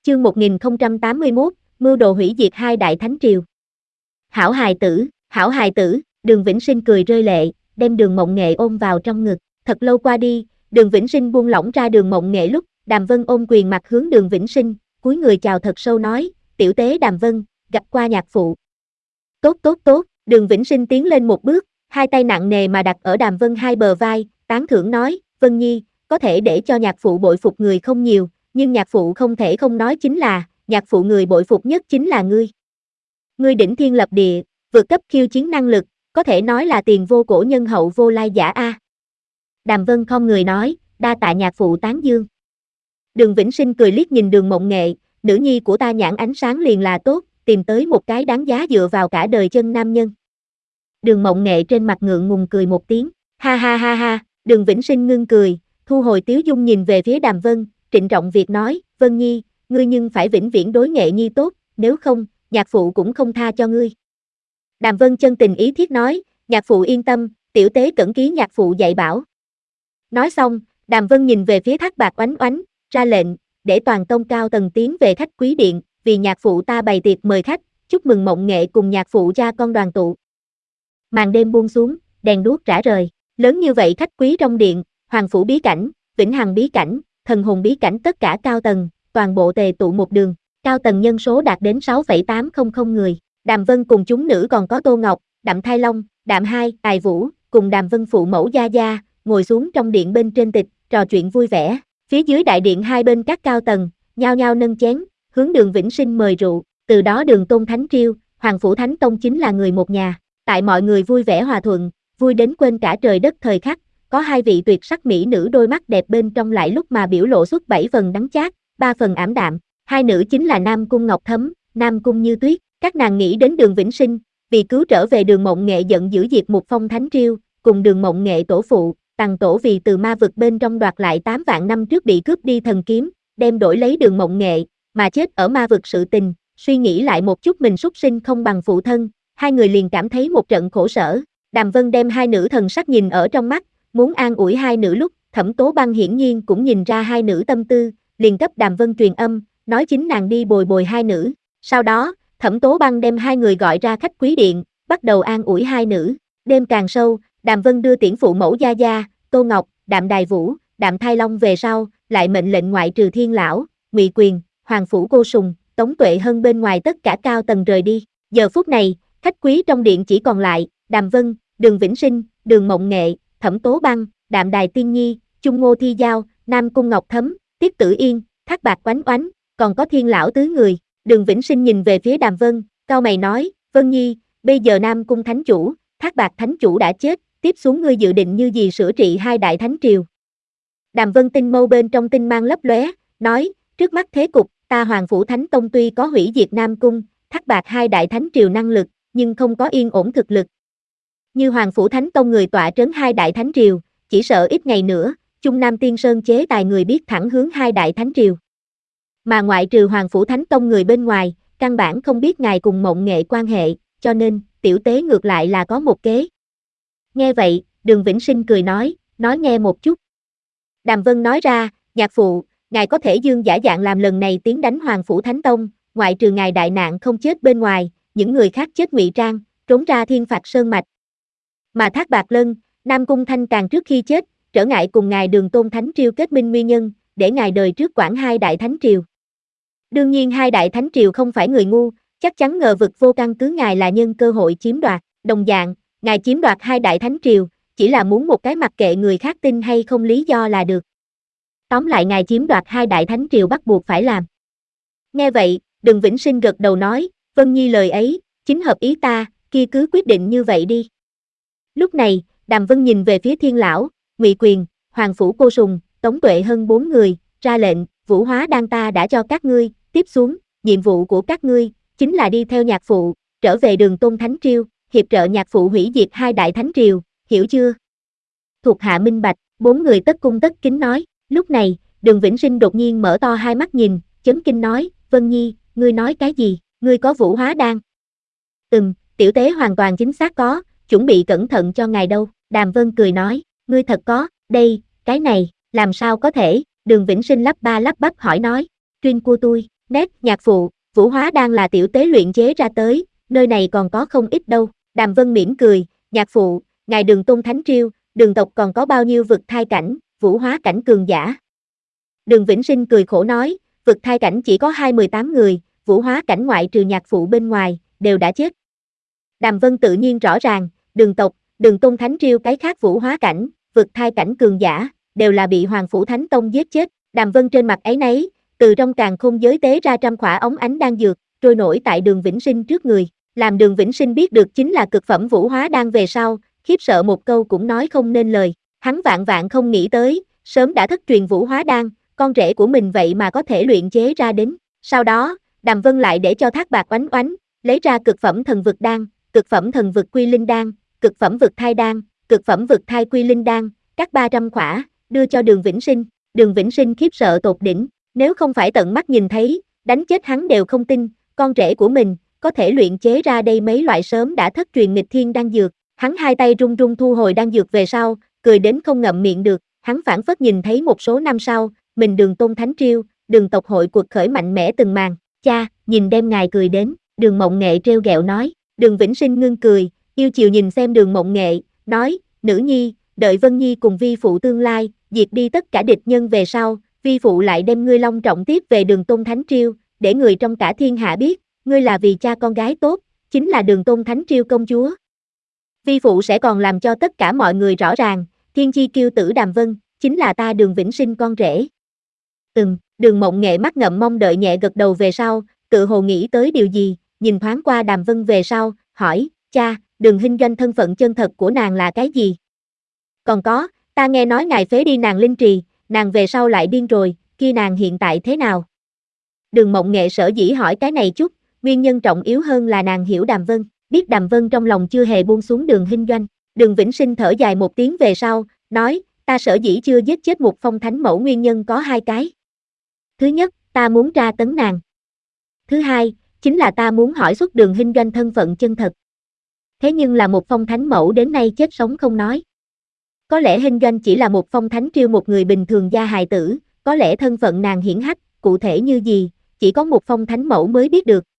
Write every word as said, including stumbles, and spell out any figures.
Chương một nghìn không trăm tám mươi mốt, mưu đồ hủy diệt hai đại thánh triều. Hảo hài tử, hảo hài tử, Đường Vĩnh Sinh cười rơi lệ, đem Đường Mộng Nghệ ôm vào trong ngực. Thật lâu qua đi, Đường Vĩnh Sinh buông lỏng ra Đường Mộng Nghệ lúc, Đàm Vân ôm quyền mặt hướng Đường Vĩnh Sinh, cúi người chào thật sâu nói, tiểu tế Đàm Vân, gặp qua nhạc phụ. Tốt tốt tốt, Đường Vĩnh Sinh tiến lên một bước, hai tay nặng nề mà đặt ở Đàm Vân hai bờ vai, tán thưởng nói, Vân Nhi, có thể để cho nhạc phụ bội phục người không nhiều, nhưng nhạc phụ không thể không nói chính là, nhạc phụ người bội phục nhất chính là ngươi. Ngươi đỉnh thiên lập địa, vượt cấp khiêu chiến năng lực, có thể nói là tiền vô cổ nhân hậu vô lai giả a. Đàm Vân không người nói, đa tạ nhạc phụ tán dương. Đường Vĩnh Sinh cười liếc nhìn Đường Mộng Nghệ, nữ nhi của ta nhãn ánh sáng liền là tốt, tìm tới một cái đáng giá dựa vào cả đời chân nam nhân. Đường Mộng Nghệ trên mặt ngượng ngùng cười một tiếng, ha ha ha ha, Đường Vĩnh Sinh ngưng cười, thu hồi tiếu dung nhìn về phía Đàm Vân, trịnh trọng việc nói, Vân Nhi, ngươi nhưng phải vĩnh viễn đối Nghệ Nhi tốt, nếu không, nhạc phụ cũng không tha cho ngươi. Đàm Vân chân tình ý thiết nói, nhạc phụ yên tâm, tiểu tế cẩn ký nhạc phụ dạy bảo. Nói xong, Đàm Vân nhìn về phía Thác Bạt Oánh Oánh, ra lệnh, để toàn tông cao tầng tiến về khách quý điện, vì nhạc phụ ta bày tiệc mời khách, chúc mừng Mộng Nghệ cùng nhạc phụ cha con đoàn tụ. Màn đêm buông xuống, đèn đuốc rã rời, lớn như vậy khách quý trong điện, Hoàng phủ bí cảnh, Vĩnh Hằng bí cảnh, Thần hồn bí cảnh tất cả cao tầng, toàn bộ tề tụ một đường, cao tầng nhân số đạt đến sáu phẩy tám không không người. Đàm Vân cùng chúng nữ còn có Tô Ngọc, Đạm Thai Long, Đạm Hai, Tài Vũ, cùng Đàm Vân phụ mẫu Gia Gia, ngồi xuống trong điện bên trên tịch, trò chuyện vui vẻ. Phía dưới đại điện hai bên các cao tầng, nhao nhao nâng chén, hướng Đường Vĩnh Sinh mời rượu, từ đó Đường Tôn Thánh Triêu, Hoàng phủ Thánh Tông chính là người một nhà. Tại mọi người vui vẻ hòa thuận, vui đến quên cả trời đất thời khắc, có hai vị tuyệt sắc mỹ nữ đôi mắt đẹp bên trong lại lúc mà biểu lộ xuất bảy phần đắng chát, ba phần ảm đạm. Hai nữ chính là Nam Cung Ngọc Thấm, Nam Cung Như Tuyết. Các nàng nghĩ đến Đường Vĩnh Sinh, vì cứu trở về Đường Mộng Nghệ giận dữ diệt Mục Phong Thánh Triêu, cùng Đường Mộng Nghệ tổ phụ, Tằng tổ vì từ ma vực bên trong đoạt lại tám vạn năm trước bị cướp đi thần kiếm, đem đổi lấy Đường Mộng Nghệ, mà chết ở ma vực sự tình, suy nghĩ lại một chút mình súc sinh không bằng phụ thân, hai người liền cảm thấy một trận khổ sở. Đàm Vân đem hai nữ thần sắc nhìn ở trong mắt, muốn an ủi hai nữ lúc, Thẩm Tố Băng hiển nhiên cũng nhìn ra hai nữ tâm tư, liền cấp Đàm Vân truyền âm, nói chính nàng đi bồi bồi hai nữ. Sau đó, Thẩm Tố Băng đem hai người gọi ra khách quý điện, bắt đầu an ủi hai nữ. Đêm càng sâu, Đàm Vân đưa tiễn phụ mẫu Gia Gia, Tô Ngọc, Đạm Đài Vũ, Đạm Thai Long về sau, lại mệnh lệnh ngoại trừ Thiên Lão, Ngụy Quyền, Hoàng phủ Cô Sùng, Tống Tuệ Hân bên ngoài tất cả cao tầng rời đi. Giờ phút này, khách quý trong điện chỉ còn lại, Đàm Vân, Đường Vĩnh Sinh, Đường Mộng Nghệ, Thẩm Tố Băng, Đạm Đài Tiên Nhi, Chung Ngô Thi Giao, Nam Cung Ngọc Thấm, Tiết Tử Yên, Thác Bạt Oánh Oánh, còn có Thiên Lão tứ người. Đường Vĩnh Sinh nhìn về phía Đàm Vân, cau mày nói, Vân Nhi, bây giờ Nam Cung Thánh Chủ, Thác Bạt Thánh Chủ đã chết, tiếp xuống ngươi dự định như gì sửa trị hai đại thánh triều. Đàm Vân tinh mâu bên trong tinh mang lấp lóe, nói, trước mắt thế cục, ta Hoàng phủ Thánh Tông tuy có hủy diệt Nam Cung, Thác Bạt hai đại thánh triều năng lực, nhưng không có yên ổn thực lực. Như Hoàng phủ Thánh Tông người tọa trấn hai đại thánh triều, chỉ sợ ít ngày nữa, Trung Nam Tiên Sơn chế tài người biết thẳng hướng hai đại thánh triều. Mà ngoại trừ Hoàng phủ Thánh Tông người bên ngoài, căn bản không biết ngài cùng Mộng Nghệ quan hệ, cho nên, tiểu tế ngược lại là có một kế. Nghe vậy, Đường Vĩnh Sinh cười nói, nói nghe một chút. Đàm Vân nói ra, nhạc phụ, ngài có thể dương giả dạng làm lần này tiến đánh Hoàng phủ Thánh Tông, ngoại trừ ngài đại nạn không chết bên ngoài, những người khác chết ngụy trang, trốn ra Thiên Phạt Sơn Mạch. Mà Thác Bạt Lân, Nam Cung Thanh càng trước khi chết, trở ngại cùng ngài Đường Tôn Thánh Triều kết minh nguyên nhân, để ngài đời trước quản hai đại thánh triều. Đương nhiên hai đại thánh triều không phải người ngu, chắc chắn ngờ vực vô căn cứ ngài là nhân cơ hội chiếm đoạt, đồng dạng, ngài chiếm đoạt hai đại thánh triều, chỉ là muốn một cái mặc kệ người khác tin hay không lý do là được. Tóm lại ngài chiếm đoạt hai đại thánh triều bắt buộc phải làm. Nghe vậy, Đường Vĩnh Sinh gật đầu nói, Vân Nhi lời ấy, chính hợp ý ta, kia cứ quyết định như vậy đi. Lúc này, Đàm Vân nhìn về phía Thiên Lão, Ngụy Quyền, Hoàng phủ Cô Sùng, Tống Tuệ Hân bốn người, ra lệnh, vũ hóa đan ta đã cho các ngươi, tiếp xuống, nhiệm vụ của các ngươi, chính là đi theo nhạc phụ, trở về Đường Tôn Thánh Triều, hiệp trợ nhạc phụ hủy diệt hai đại thánh triều, hiểu chưa? Thuộc hạ minh bạch, bốn người tất cung tất kính nói. Lúc này, Đường Vĩnh Sinh đột nhiên mở to hai mắt nhìn, chấn kinh nói, Vân Nhi, ngươi nói cái gì, ngươi có vũ hóa đan? Ừm, tiểu tế hoàn toàn chính xác có, chuẩn bị cẩn thận cho ngài đâu. Đàm Vân cười nói, ngươi thật có, đây, cái này, làm sao có thể? Đường Vĩnh Sinh lắp ba lắp bắp hỏi nói, chuyên của tôi, Nét, nhạc phụ, vũ hóa đang là tiểu tế luyện chế ra tới, nơi này còn có không ít đâu. Đàm Vân mỉm cười, nhạc phụ, ngài Đường Tôn Thánh Triêu, Đường tộc còn có bao nhiêu vực thai cảnh, vũ hóa cảnh cường giả. Đường Vĩnh Sinh cười khổ nói, vực thai cảnh chỉ có hai mươi tám người, vũ hóa cảnh ngoại trừ nhạc phụ bên ngoài, đều đã chết. Đàm Vân tự nhiên rõ ràng, Đường tộc, Đường Tôn Thánh Triêu cái khác vũ hóa cảnh, vực thai cảnh cường giả, đều là bị Hoàng Phủ Thánh Tông giết chết. Đàm Vân trên mặt áy náy, từ trong càn khôn giới tế ra trăm khỏa ống ánh đan dược, trôi nổi tại Đường Vĩnh Sinh trước người. Làm Đường Vĩnh Sinh biết được chính là cực phẩm vũ hóa đan về sau, khiếp sợ một câu cũng nói không nên lời. Hắn vạn vạn không nghĩ tới, sớm đã thất truyền vũ hóa đan, con rể của mình vậy mà có thể luyện chế ra đến. Sau đó, Đàm Vân lại để cho Thác Bạc Oánh Oánh lấy ra cực phẩm thần vực đan, cực phẩm thần vực quy linh đan, cực phẩm vực thai đan, cực phẩm vực thai quy linh đan, các ba trăm khỏa, đưa cho Đường Vĩnh Sinh. Đường Vĩnh Sinh khiếp sợ tột đỉnh, nếu không phải tận mắt nhìn thấy, đánh chết hắn đều không tin, con rể của mình có thể luyện chế ra đây mấy loại sớm đã thất truyền nghịch thiên đan dược. Hắn hai tay run run thu hồi đan dược về sau, cười đến không ngậm miệng được, hắn phảng phất nhìn thấy một số năm sau, mình Đường Tôn Thánh Triêu, Đường tộc hội cuộc khởi mạnh mẽ từng màn. Cha, nhìn đem ngài cười đến, Đường Mộng Nghệ trêu ghẹo nói. Đường Vĩnh Sinh ngưng cười, yêu chiều nhìn xem Đường Mộng Nghệ, nói, nữ nhi, đợi Vân Nhi cùng vi phụ tương lai, diệt đi tất cả địch nhân về sau, vi phụ lại đem ngươi long trọng tiếp về Đường Tôn Thánh Triêu, để người trong cả thiên hạ biết, ngươi là vì cha con gái tốt, chính là Đường Tôn Thánh Triêu công chúa. Vi phụ sẽ còn làm cho tất cả mọi người rõ ràng, thiên chi kiêu tử Đàm Vân, chính là ta Đường Vĩnh Sinh con rể. Ừm, Đường Mộng Nghệ mắt ngậm mong đợi nhẹ gật đầu về sau, tự hồ nghĩ tới điều gì, nhìn thoáng qua Đàm Vân về sau, hỏi, cha, Đường Hinh Doanh thân phận chân thật của nàng là cái gì? Còn có, ta nghe nói ngài phế đi nàng linh trì, nàng về sau lại điên rồi, kia nàng hiện tại thế nào? Đường Mộng Nghệ sở dĩ hỏi cái này chút, nguyên nhân trọng yếu hơn là nàng hiểu Đàm Vân, biết Đàm Vân trong lòng chưa hề buông xuống Đường Hinh Doanh. Đường Vĩnh Sinh thở dài một tiếng về sau, nói, ta sở dĩ chưa giết chết một phong thánh mẫu nguyên nhân có hai cái. Thứ nhất, ta muốn tra tấn nàng. Thứ hai, chính là ta muốn hỏi xuất Đường Hinh Doanh thân phận chân thật. Thế nhưng là một phong thánh mẫu đến nay chết sống không nói. Có lẽ Hinh Doanh chỉ là một phong thánh triêu một người bình thường gia hài tử, có lẽ thân phận nàng hiển hách, cụ thể như gì, chỉ có một phong thánh mẫu mới biết được,